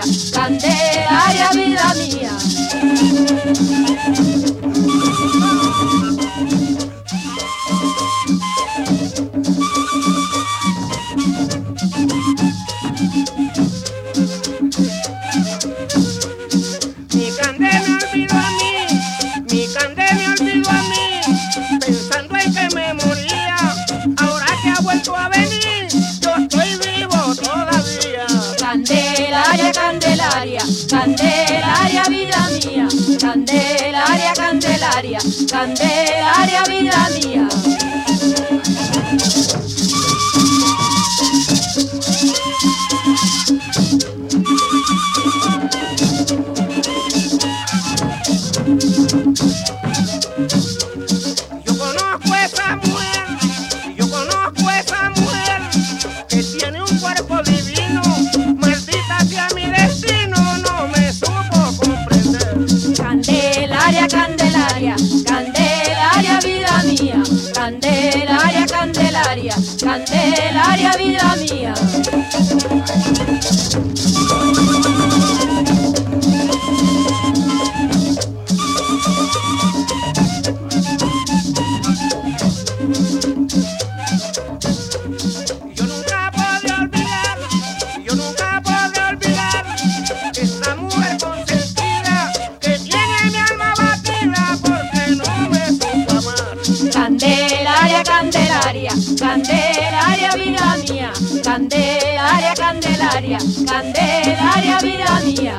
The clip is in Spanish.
Candelaria, vida mía. Mi Candé me olvidó a mí, mi Candé me olvidó a mí, pensando en que me moría. Ahora que ha vuelto a venir, yo estoy vivo todavía. Candelaria, Candelaria, Candelaria, vida mía. Candelaria, Candelaria, Candelaria, vida mía. Yo conozco esa mujer, yo conozco esa mujer que tiene un cuerpo divino. Maldita sea mi destino, no me supo comprender. Candelaria, Candelaria, Candelaria, vida mía. Candelaria, Candelaria, Candelaria, vida mía. Yo nunca podré olvidar, yo nunca podré olvidar esa mujer consentida que tiene mi alma batida porque no me supo amar. Candelaria, Candelaria, Candelaria, vida mía. Candelaria, Candelaria, Candelaria, vida mía.